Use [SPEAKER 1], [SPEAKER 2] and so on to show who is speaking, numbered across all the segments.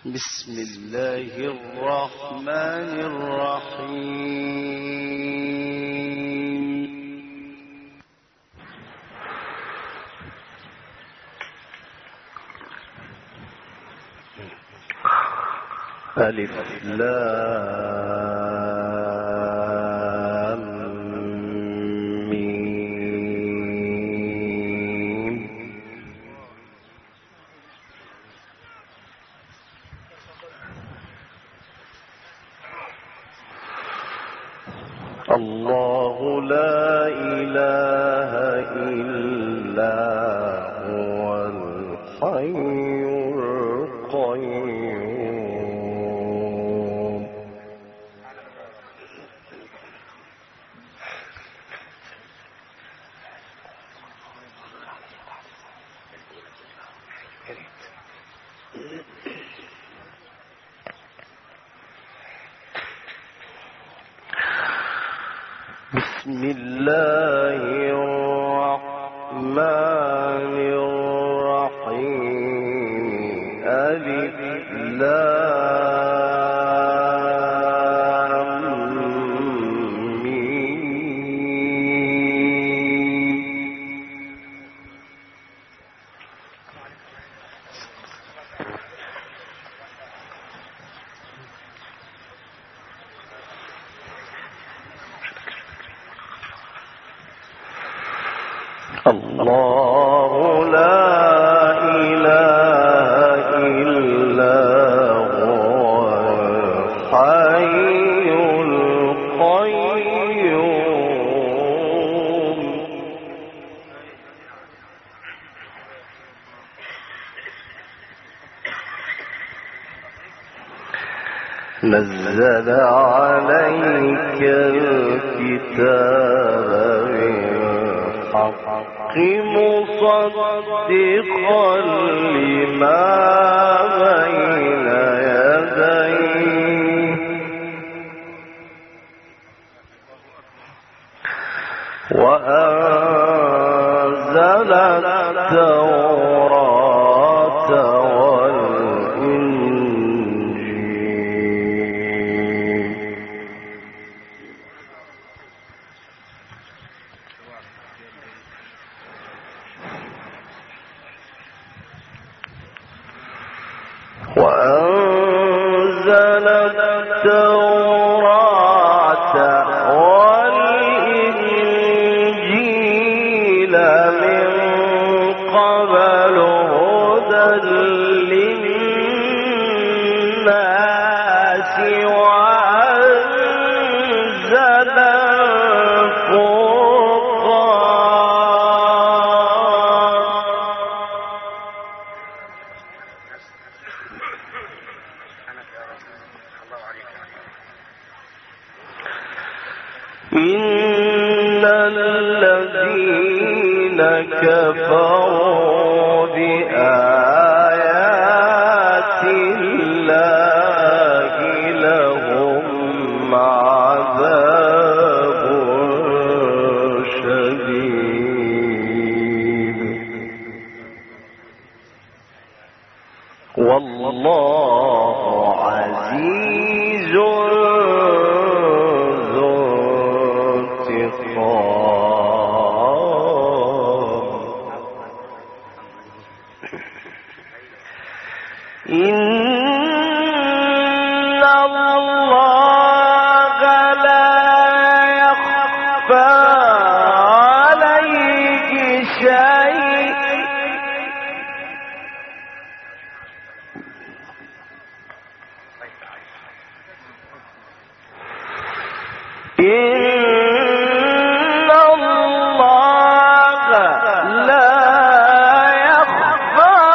[SPEAKER 1] بسم الله الرحمن الرحيم. ألف لام ميم. الله لا إله إلا هو الحي القيوم. بسم الله الرحمن الرحيم. ألف لام ميم. الله لا إله إلا هو الحي القيوم. نزل عليك الكتاب بالحق مصدقا لما بين يديه وأنزل التوراة والإنجيل. وأنزل التوراة والإنجيل من قبل هدى للناس وأنزل إن الذين كفروا بآيات الله لهم عذاب شديد والله عزيز إن الله لا يخفى عليه شيء إن الله لا يخفى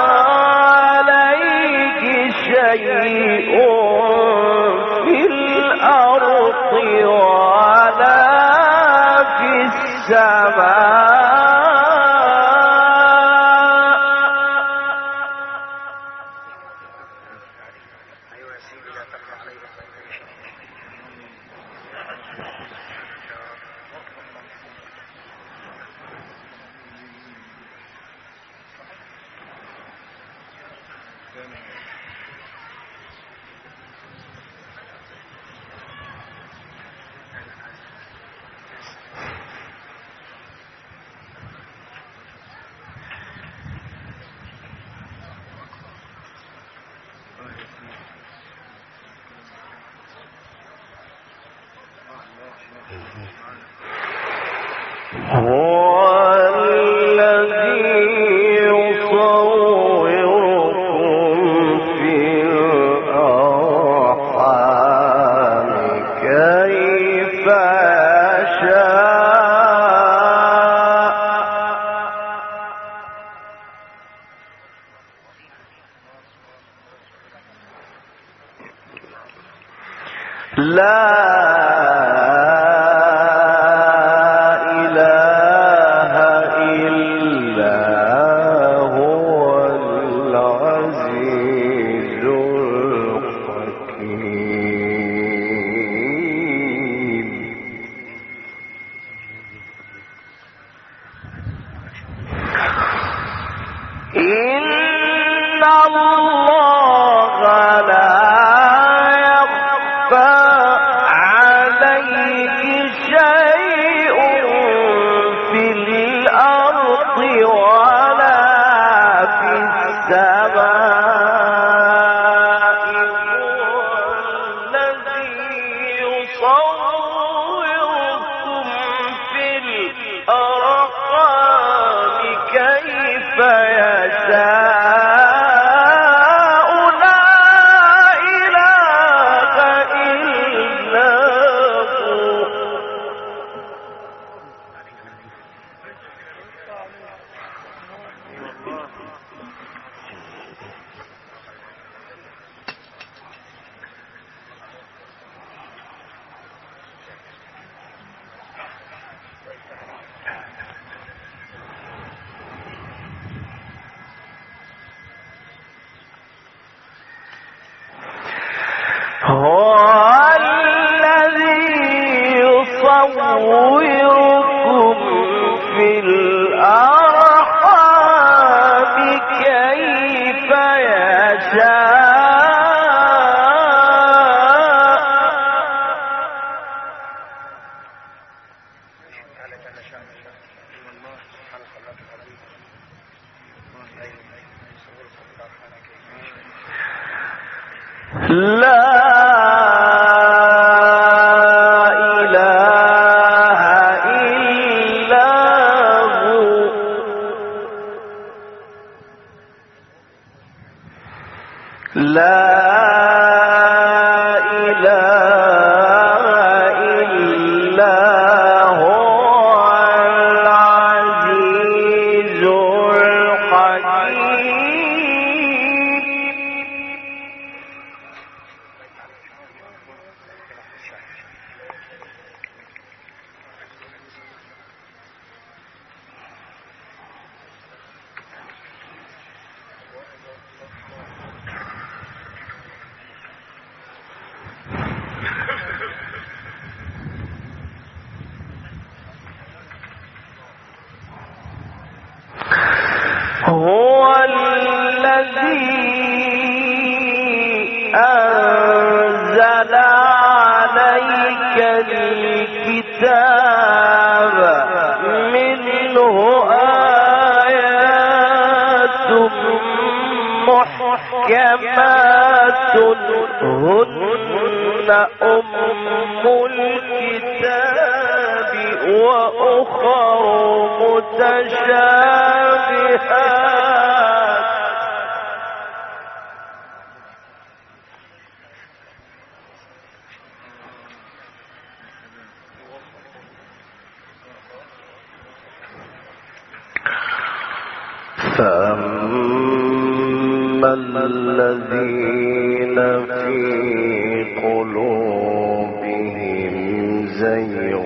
[SPEAKER 1] عليه شيء في الأرض ولا في السماء. فأما الذين في قلوبهم زيغ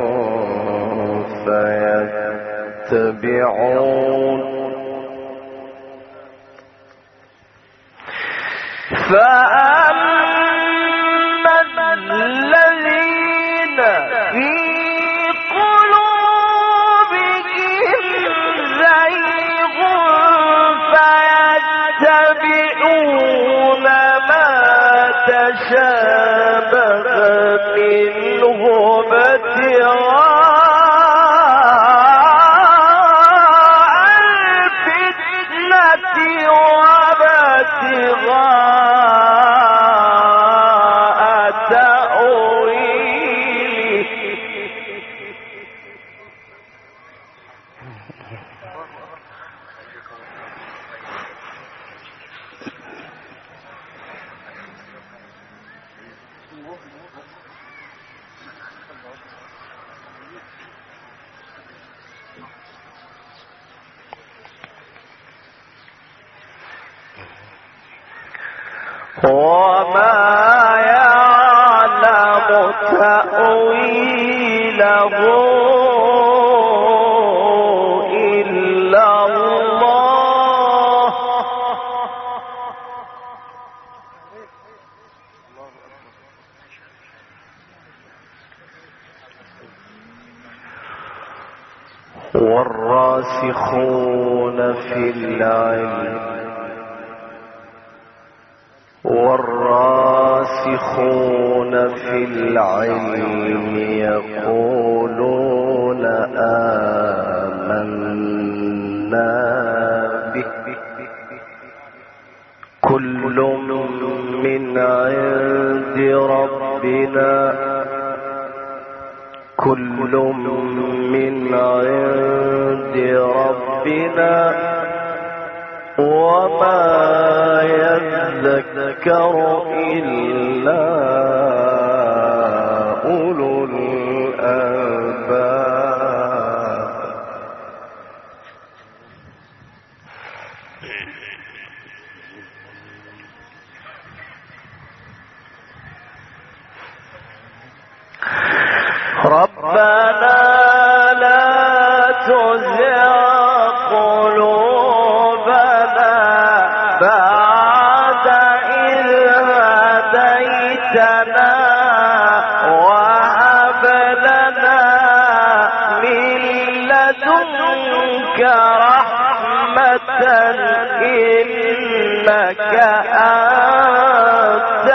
[SPEAKER 1] فيتبعون الذين في يتبعون ما تشابه منه ابتغاء الفتنة وابتغاء تأويله وما يعلم والراسخون في العلم يقولون آمنا به كل من عند ربنا وما يذكر إلا أولو الألباب. ربنا لا تزغ قلوبنا بعد إذ هديتنا وهب لنا من لدنك رحمة إنك أنت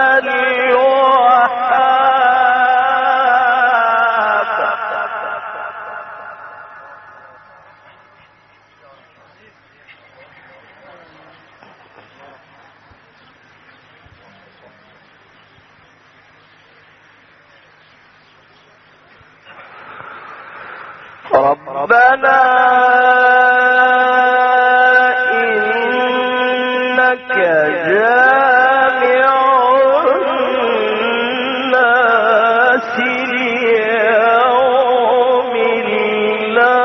[SPEAKER 1] ربنا إنك جامع الناس ليوم لا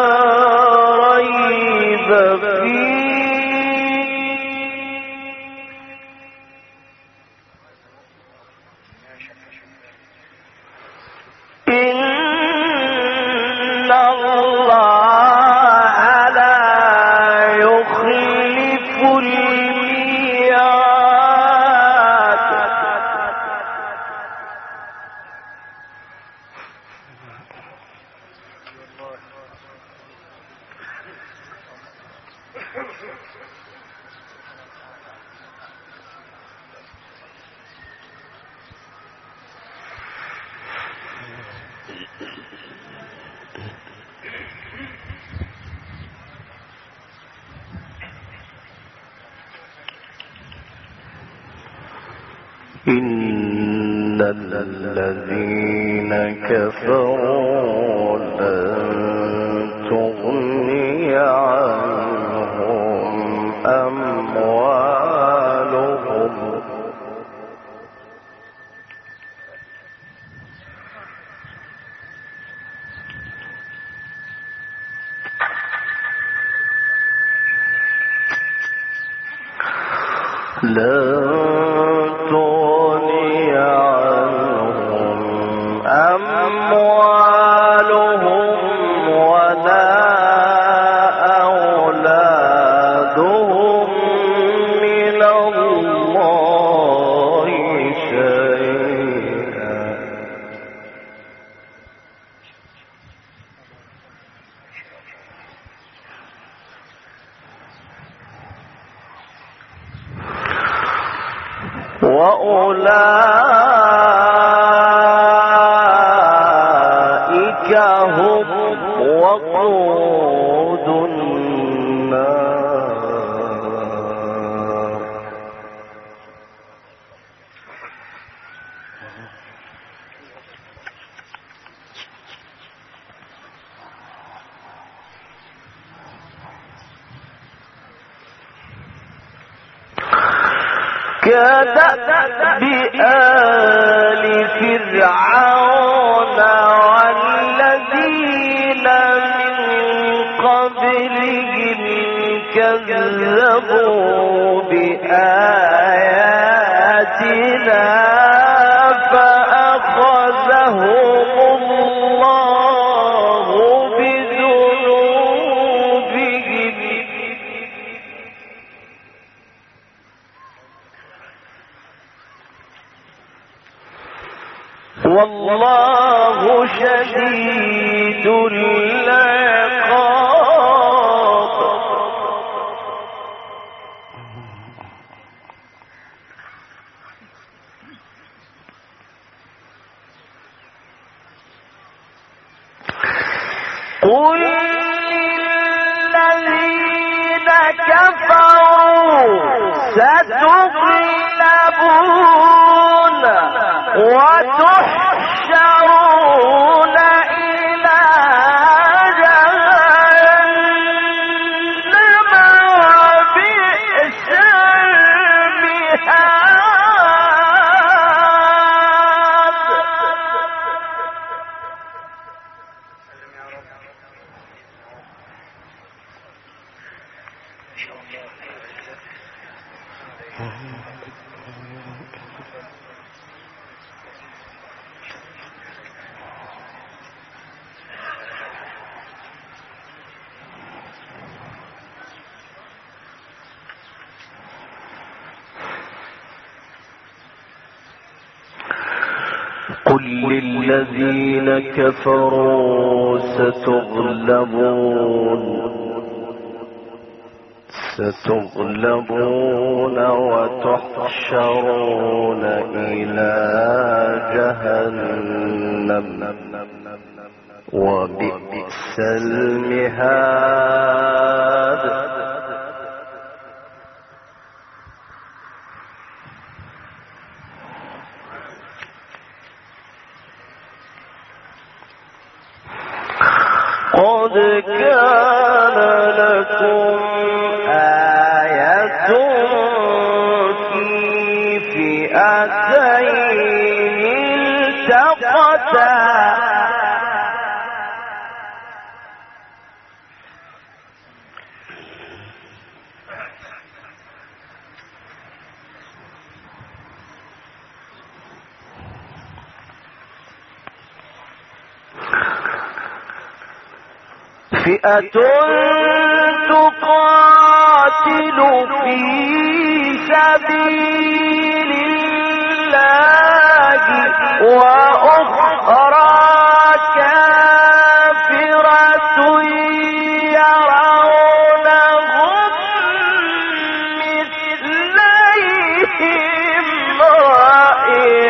[SPEAKER 1] ريب فيه إن الله لا يخلف الميعاد. إن الذين كفروا لن تغني عنهم أموالهم ولا أولادهم من الله شيئا. وأولئك هم وقود النار. كدأب آل فرعون والذين من قبلهم كذبوا بآياتنا فأخذهم الله بذنوبهم والله شديد العقاب. قل للذين كفروا ستغلبون وتحشرون إلى جهنم وبئس المهاد. قل للذين كفروا ستغلبون وتحشرون إلى جهنم وبئس المهاد. قد كان لكم آية في فئتين التقتا فئة تقاتل في سبيل الله وأخرى كافرة يرونهم مثليهم رأي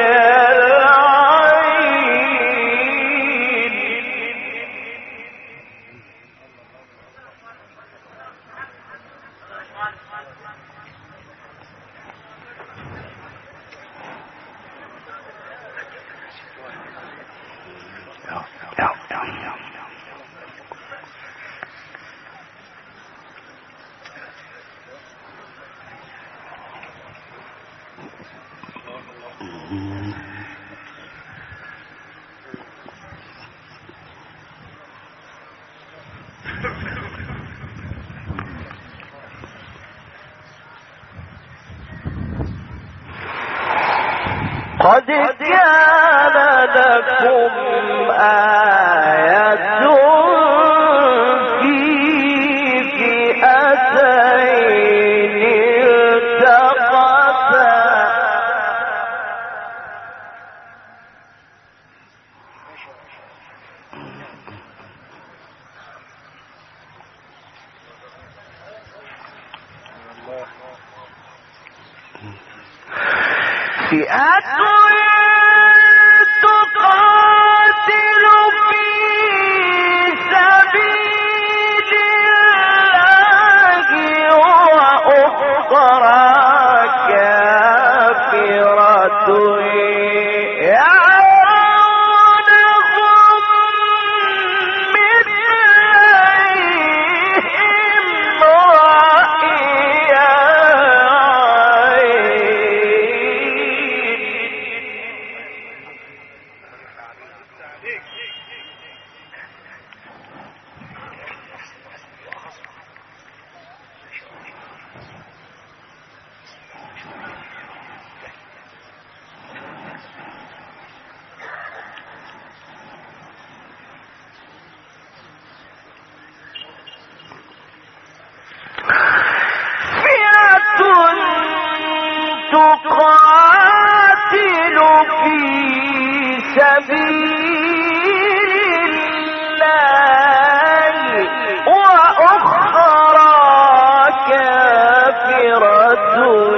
[SPEAKER 1] قد كان لكم آية في فئتين التقتا فئة تقاتل في سبيل الله وأخرى كافرة يرونهم مثليهم رأي تقاتل في سبيل الله وأخرى كافرة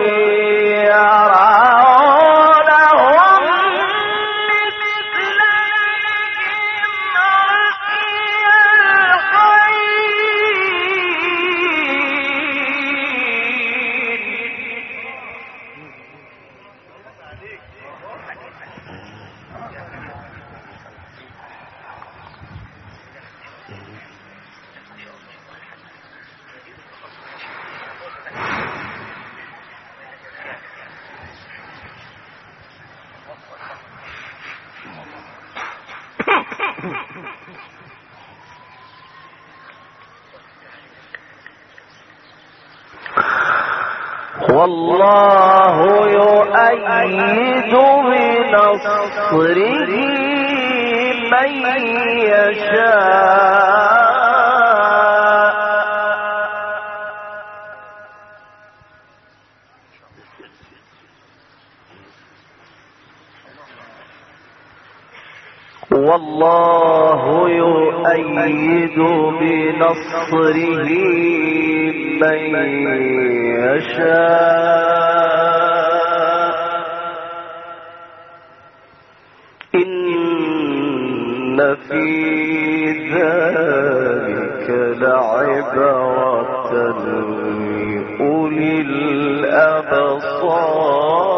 [SPEAKER 1] يرونهم مثليهم رأي والله يؤيد بنصره من يشاء والله يؤيد بنصره من يشاء إن في ذلك لعبرة لأولي الأبصار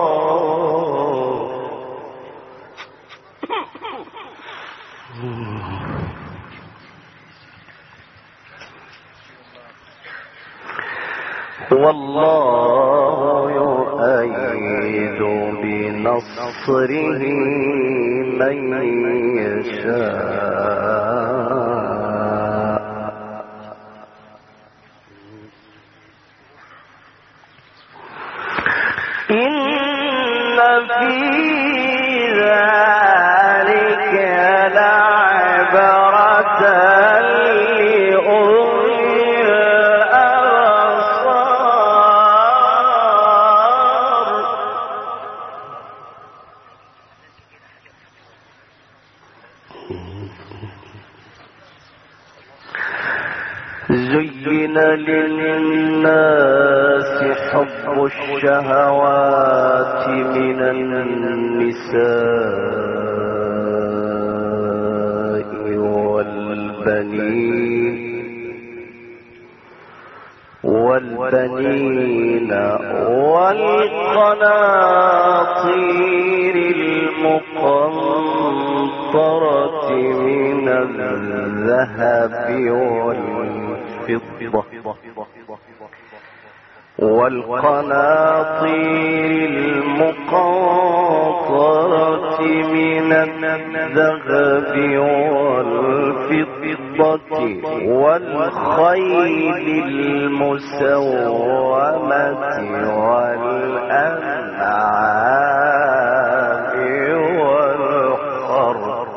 [SPEAKER 1] والله يؤيد بنصره من يشاء إن في ذلك لعبرة زين للناس حب الشهوات من النساء والبنين والقناطير المقنطرة من الذهب والقناطير المقنطرة من الذهب والفضة والخيل المسومة والأنعام والحرث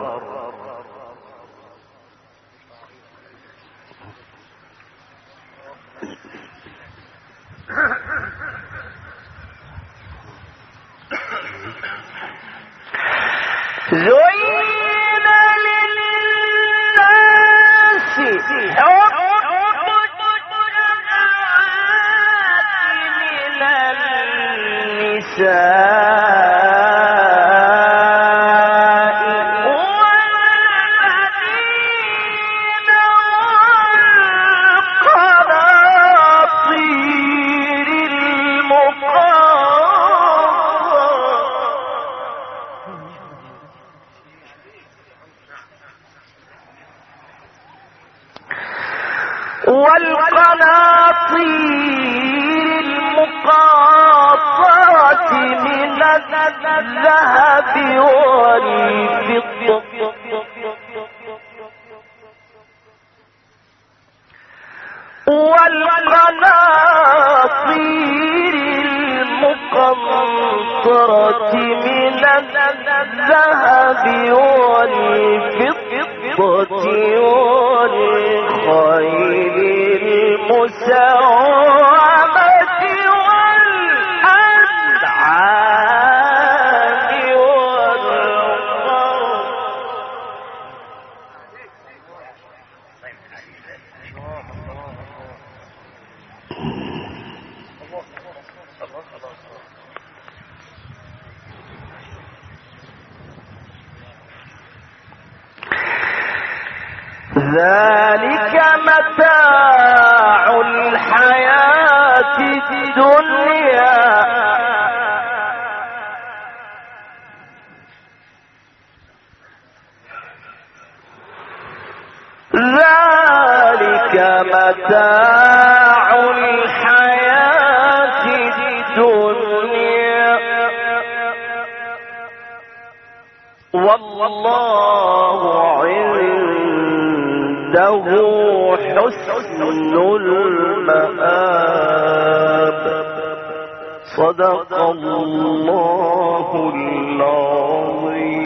[SPEAKER 1] زين للناس حب الشهوات من النساء والبنين والقناطير المقنطرة من الذهب والفضة والقناطير المقنطرة من الذهب والفضة والخيل المسومة والأنعام ذلك متاع الحياة الدنيا ذلك متاع الحياة الدنيا والله عنده حسن المآب صدق الله العظيم.